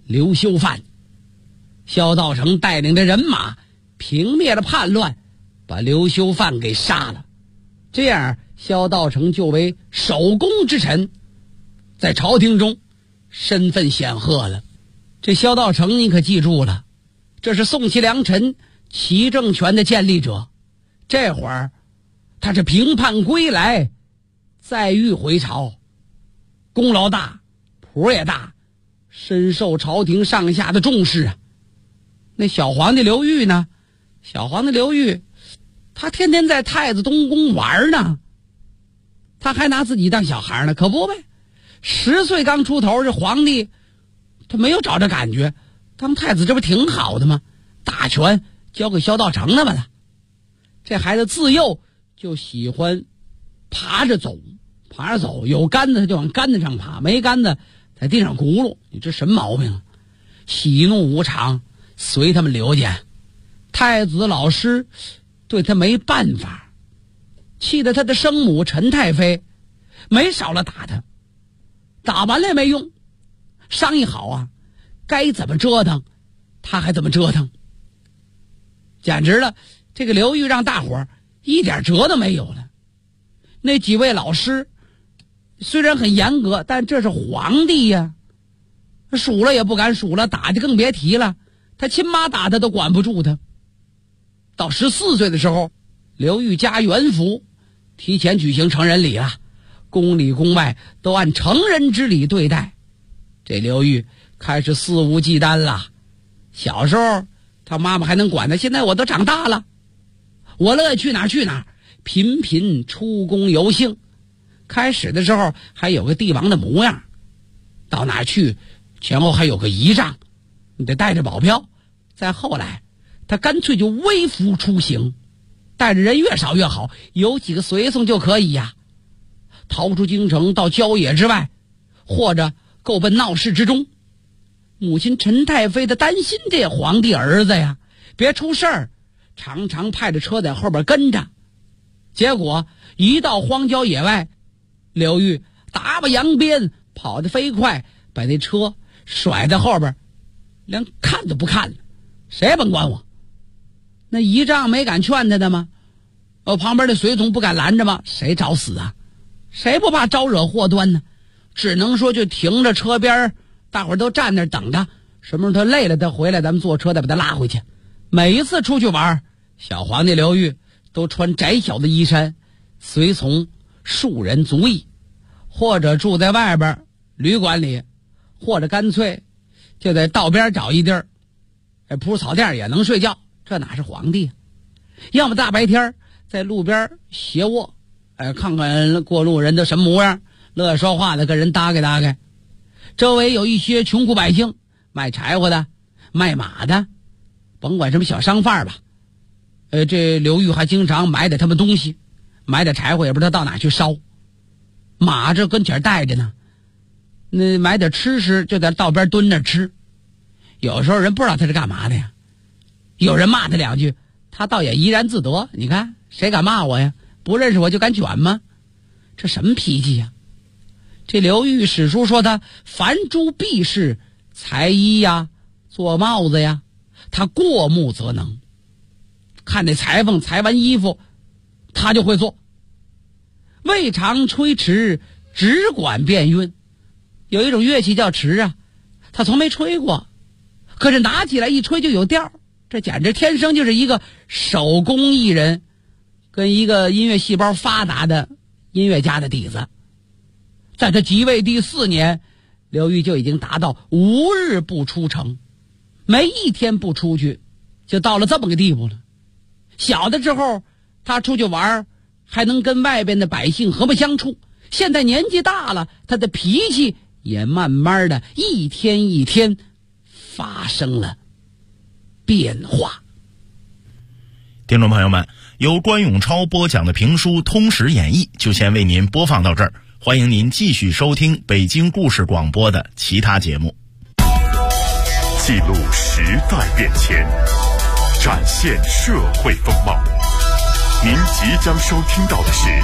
刘修范。萧道成带领着人马平灭了叛乱，把刘修范给杀了。这样萧道成就为首功之臣，在朝廷中身份显赫了。这萧道成你可记住了，这是宋齐梁陈齐政权的建立者。这会儿他是平叛归来，再遇回朝，功劳大，谱也大，深受朝廷上下的重视啊。那小皇帝刘裕呢？小皇帝刘裕他天天在太子东宫玩呢，他还拿自己当小孩呢，可不呗。10岁刚出头，这皇帝他没有找着感觉，当太子这不挺好的吗？大权交给萧道成了嘛。这孩子自幼就喜欢爬着走，有杆子他就往杆子上爬，没杆子在地上轱辘。你这什么毛病啊？喜怒无常，随他们刘家。太子老师对他没办法，气得他的生母陈太妃没少了打他，打完了也没用。商议好啊，该怎么折腾他还怎么折腾，简直了。这个刘裕让大伙儿一点辙都没有了。那几位老师虽然很严格，但这是皇帝呀，数了也不敢数了，打就更别提了。他亲妈打他都管不住他。到14岁的时候，刘裕加元服，提前举行成人礼了，宫里宫外都按成人之礼对待。这刘裕开始肆无忌惮了。小时候他妈妈还能管他，现在我都长大了，我乐意去哪儿去哪儿，频频出宫游幸。开始的时候还有个帝王的模样，到哪儿去前后还有个仪仗，你得带着保镖。再后来他干脆就微服出行，带着人越少越好，有几个随从就可以呀。逃出京城到郊野之外，或者够奔闹市之中。母亲陈太妃的担心这皇帝儿子呀别出事儿，常常派着车在后边跟着。结果一到荒郊野外，刘裕打把扬鞭，跑得飞快，把那车甩在后边，连看都不看了，谁也甭管我。那仪仗没敢劝他的吗？旁边的随从不敢拦着吗？谁找死啊？谁不怕招惹祸端呢？只能说就停着车边，大伙儿都站那儿等他，什么时候他累了他回来，咱们坐车再把他拉回去。每一次出去玩，小皇帝刘裕都穿窄小的衣衫，随从数人足矣，或者住在外边旅馆里，或者干脆就在道边找一地儿，铺草垫也能睡觉。这哪是皇帝啊？要么大白天在路边斜卧，看看过路人的什么模样，乐说话的跟人搭盖。周围有一些穷苦百姓，卖柴火的，卖马的，甭管什么小商贩吧。这刘裕还经常买点他们东西，买点柴火也不知道到哪去烧。马这跟前带着呢，那买点吃食就在道边蹲着吃。有时候人不知道他是干嘛的呀，有人骂他两句，他倒也怡然自得。你看谁敢骂我呀？不认识我就敢卷吗？这什么脾气呀？这刘裕史书说他凡诸弊事，裁衣呀，做帽子呀，他过目则能。看那裁缝裁完衣服，他就会做。未尝吹笞，只管变韵。有一种乐器叫笞啊，他从没吹过，可是拿起来一吹就有调，这简直天生就是一个手工艺人跟一个音乐细胞发达的音乐家的底子。在他即位第4年，刘裕就已经达到无日不出城，没一天不出去，就到了这么个地步了。小的时候他出去玩还能跟外边的百姓和睦相处，现在年纪大了，他的脾气也慢慢的一天一天发生了变化。 听众朋友们，由关永超播讲的评书《通史演义》就先为您播放到这儿，欢迎您继续收听北京故事广播的其他节目。 记录时代变迁，展现社会风貌。您即将收听到的是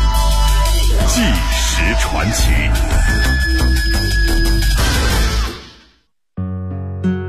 《纪实传奇》。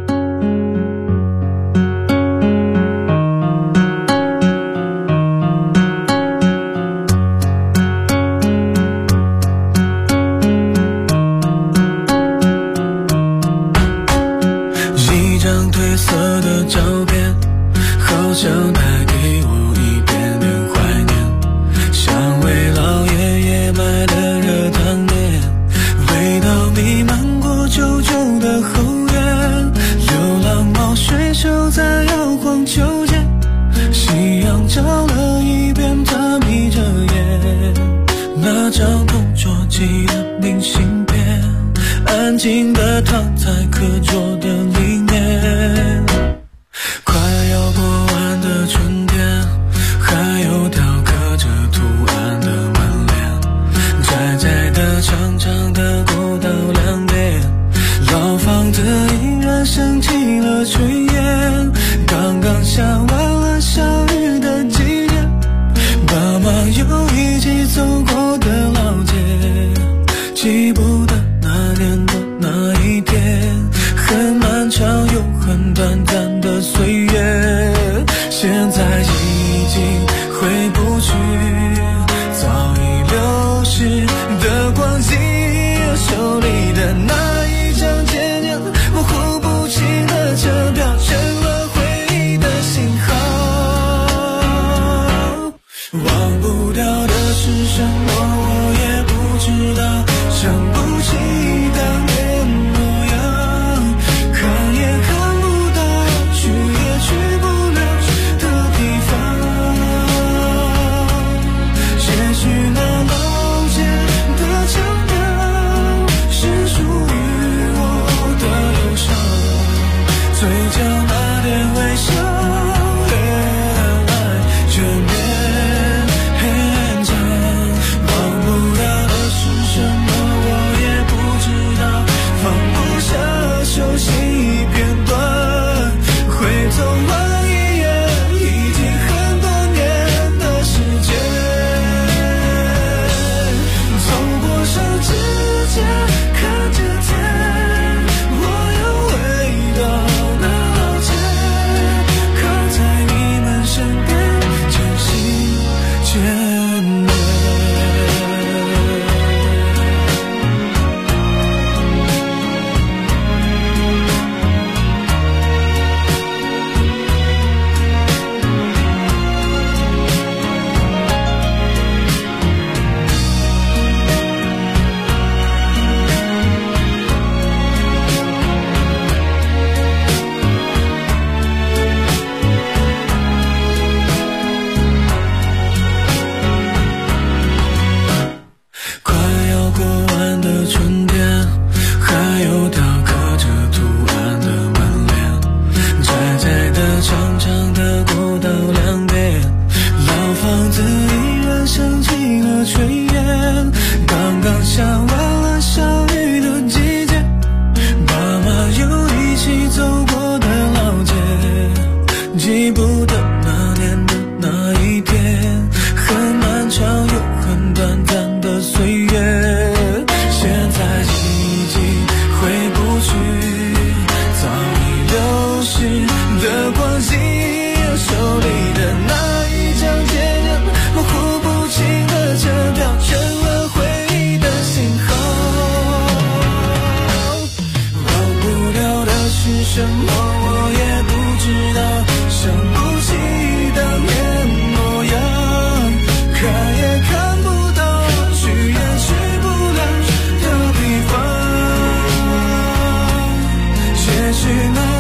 记的明信片，安静地躺在课桌的里面。快要过完的春天，还有条刻着图案的门帘，窄窄的长长的过到2点，老房子依然升起了炊烟，刚刚下完了小雨的季节，爸妈又一起走过的老街，记不得那年的那一天，很漫长又很短暂的岁月，现在已经回不去早已流逝的光景，手里的那一张渐渐模糊不清的车票，成了回忆的信号。忘不掉的是什么我也不知道，想不起当年模样，看也看不到，去也去不了的地方。也许那老街的腔调是属于我的忧伤，嘴角那点微笑却勉强。忘不掉的是什么我也不知道，放不下熟悉片段，回头望一眼已经很多年的时间，走过手指甲看着天，我又回到那老街，靠在你们身边渐行渐远。快要过完的春天，还有条刻着图案的门帘，窄窄的长长的过道2点，老房子依然升起了炊烟，刚刚下完了小雨的季节，爸妈又一起走过的老街，记不得那年的那一天，很漫长又很短暂的岁月，现在已经回不去早已流逝的光景，手里的那一张渐渐模糊不清的车票，成了回忆的信号。忘不了的是什么我也不知道，想不起当年模样，看也看不到，去也去不了的地方。也许那